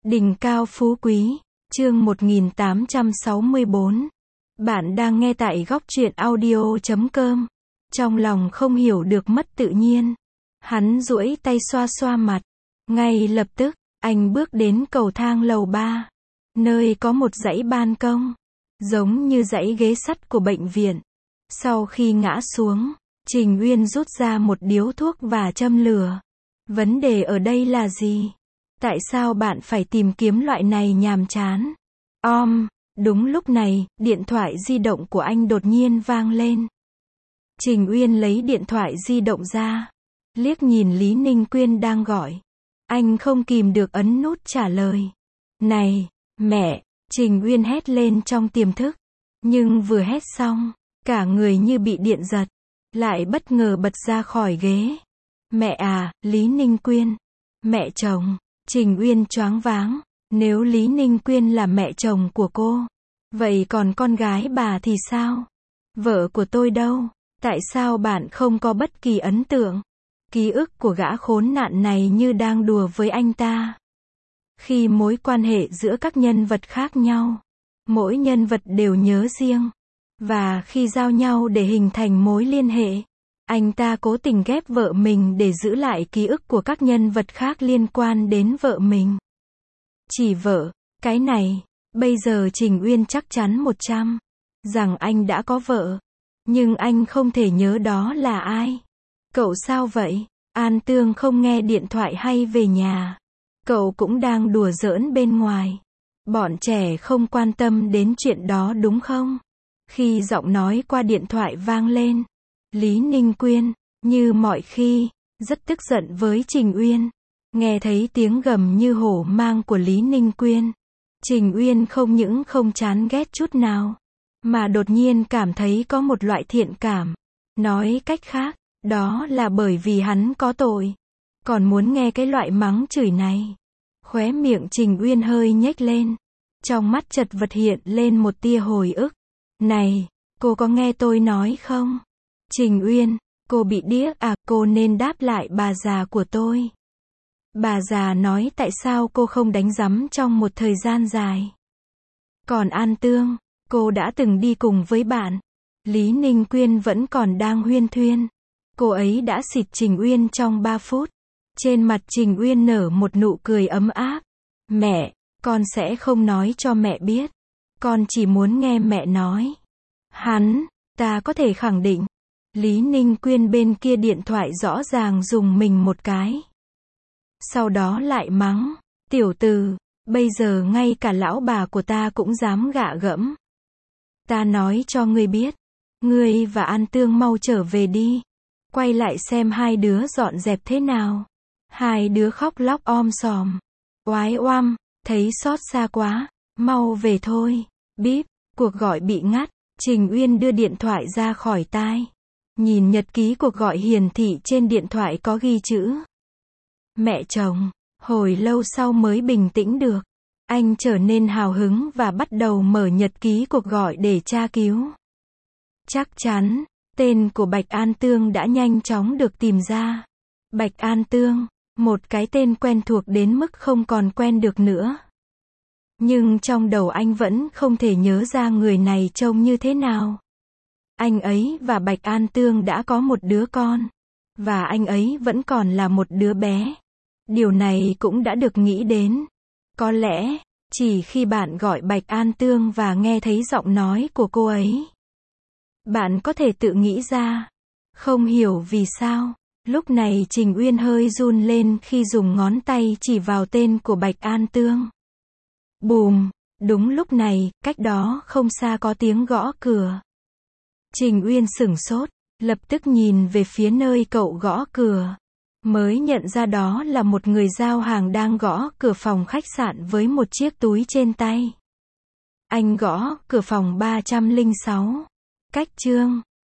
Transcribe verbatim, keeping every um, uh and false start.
Đỉnh cao phú quý, chương một nghìn tám trăm sáu mươi bốn. Bạn đang nghe tại góc truyện audio chấm com. Trong lòng không hiểu được mất tự nhiên. Hắn duỗi tay xoa xoa mặt. Ngay lập tức, anh bước đến cầu thang lầu ba. Nơi có một dãy ban công. Giống như dãy ghế sắt của bệnh viện. Sau khi ngã xuống, Trình Uyên rút ra một điếu thuốc và châm lửa. Vấn đề ở đây là gì? Tại sao bạn phải tìm kiếm loại này nhàm chán? Om, đúng lúc này, điện thoại di động của anh đột nhiên vang lên. Trình Uyên lấy điện thoại di động ra, liếc nhìn Lý Ninh Quyên đang gọi. Anh không kìm được ấn nút trả lời. Này, mẹ, Trình Uyên hét lên trong tiềm thức. Nhưng vừa hét xong, cả người như bị điện giật, lại bất ngờ bật ra khỏi ghế. Mẹ à, Lý Ninh Quyên. Mẹ chồng. Trình Uyên choáng váng. Nếu Lý Ninh Quyên là mẹ chồng của cô, vậy còn con gái bà thì sao? Vợ của tôi đâu? Tại sao bạn không có bất kỳ ấn tượng? Ký ức của gã khốn nạn này như đang đùa với anh ta. Khi mối quan hệ giữa các nhân vật khác nhau, mỗi nhân vật đều nhớ riêng. Và khi giao nhau để hình thành mối liên hệ, anh ta cố tình ghép vợ mình để giữ lại ký ức của các nhân vật khác liên quan đến vợ mình. Chỉ vợ, cái này, bây giờ Trình Uyên chắc chắn một trăm rằng anh đã có vợ. Nhưng anh không thể nhớ đó là ai. Cậu sao vậy? An Tương không nghe điện thoại hay về nhà? Cậu cũng đang đùa giỡn bên ngoài. Bọn trẻ không quan tâm đến chuyện đó đúng không? Khi giọng nói qua điện thoại vang lên, Lý Ninh Quyên, như mọi khi, rất tức giận với Trình Uyên. Nghe thấy tiếng gầm như hổ mang của Lý Ninh Quyên, Trình Uyên không những không chán ghét chút nào, mà đột nhiên cảm thấy có một loại thiện cảm. Nói cách khác, đó là bởi vì hắn có tội. Còn muốn nghe cái loại mắng chửi này. Khóe miệng Trình Uyên hơi nhếch lên. Trong mắt chật vật hiện lên một tia hồi ức. Này, cô có nghe tôi nói không? Trình Uyên, cô bị điếc à? Cô nên đáp lại bà già của tôi. Bà già nói tại sao cô không đánh rắm trong một thời gian dài. Còn An Tương, cô đã từng đi cùng với bạn. Lý Ninh Quyên vẫn còn đang huyên thuyên. Cô ấy đã xịt Trình Uyên trong ba phút. Trên mặt Trình Uyên nở một nụ cười ấm áp. Mẹ, con sẽ không nói cho mẹ biết. Con chỉ muốn nghe mẹ nói. Hắn, ta có thể khẳng định. Lý Ninh Quyên bên kia điện thoại rõ ràng dùng mình một cái. Sau đó lại mắng. Tiểu tử, bây giờ ngay cả lão bà của ta cũng dám gạ gẫm. Ta nói cho ngươi biết. Ngươi và An Tương mau trở về đi. Quay lại xem hai đứa dọn dẹp thế nào. Hai đứa khóc lóc om sòm. Oái oăm, thấy xót xa quá. Mau về thôi. Bíp, cuộc gọi bị ngắt. Trình Uyên đưa điện thoại ra khỏi tai. Nhìn nhật ký cuộc gọi hiển thị trên điện thoại có ghi chữ. Mẹ chồng. Hồi lâu sau mới bình tĩnh được. Anh trở nên hào hứng và bắt đầu mở nhật ký cuộc gọi để tra cứu. Chắc chắn, tên của Bạch An Tương đã nhanh chóng được tìm ra. Bạch An Tương, một cái tên quen thuộc đến mức không còn quen được nữa. Nhưng trong đầu anh vẫn không thể nhớ ra người này trông như thế nào. Anh ấy và Bạch An Tương đã có một đứa con. Và anh ấy vẫn còn là một đứa bé. Điều này cũng đã được nghĩ đến. Có lẽ, chỉ khi bạn gọi Bạch An Tương và nghe thấy giọng nói của cô ấy, bạn có thể tự nghĩ ra. Không hiểu vì sao, lúc này Trình Uyên hơi run lên khi dùng ngón tay chỉ vào tên của Bạch An Tương. Bùm, đúng lúc này, cách đó không xa có tiếng gõ cửa. Trình Uyên sửng sốt, lập tức nhìn về phía nơi cậu gõ cửa. Mới nhận ra đó là một người giao hàng đang gõ cửa phòng khách sạn với một chiếc túi trên tay. Anh gõ cửa phòng ba trăm lẻ sáu. Cách chương